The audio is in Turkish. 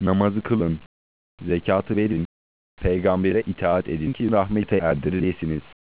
namazı kılın, zekatı verin, peygambere itaat edin ki rahmete erdirilesiniz.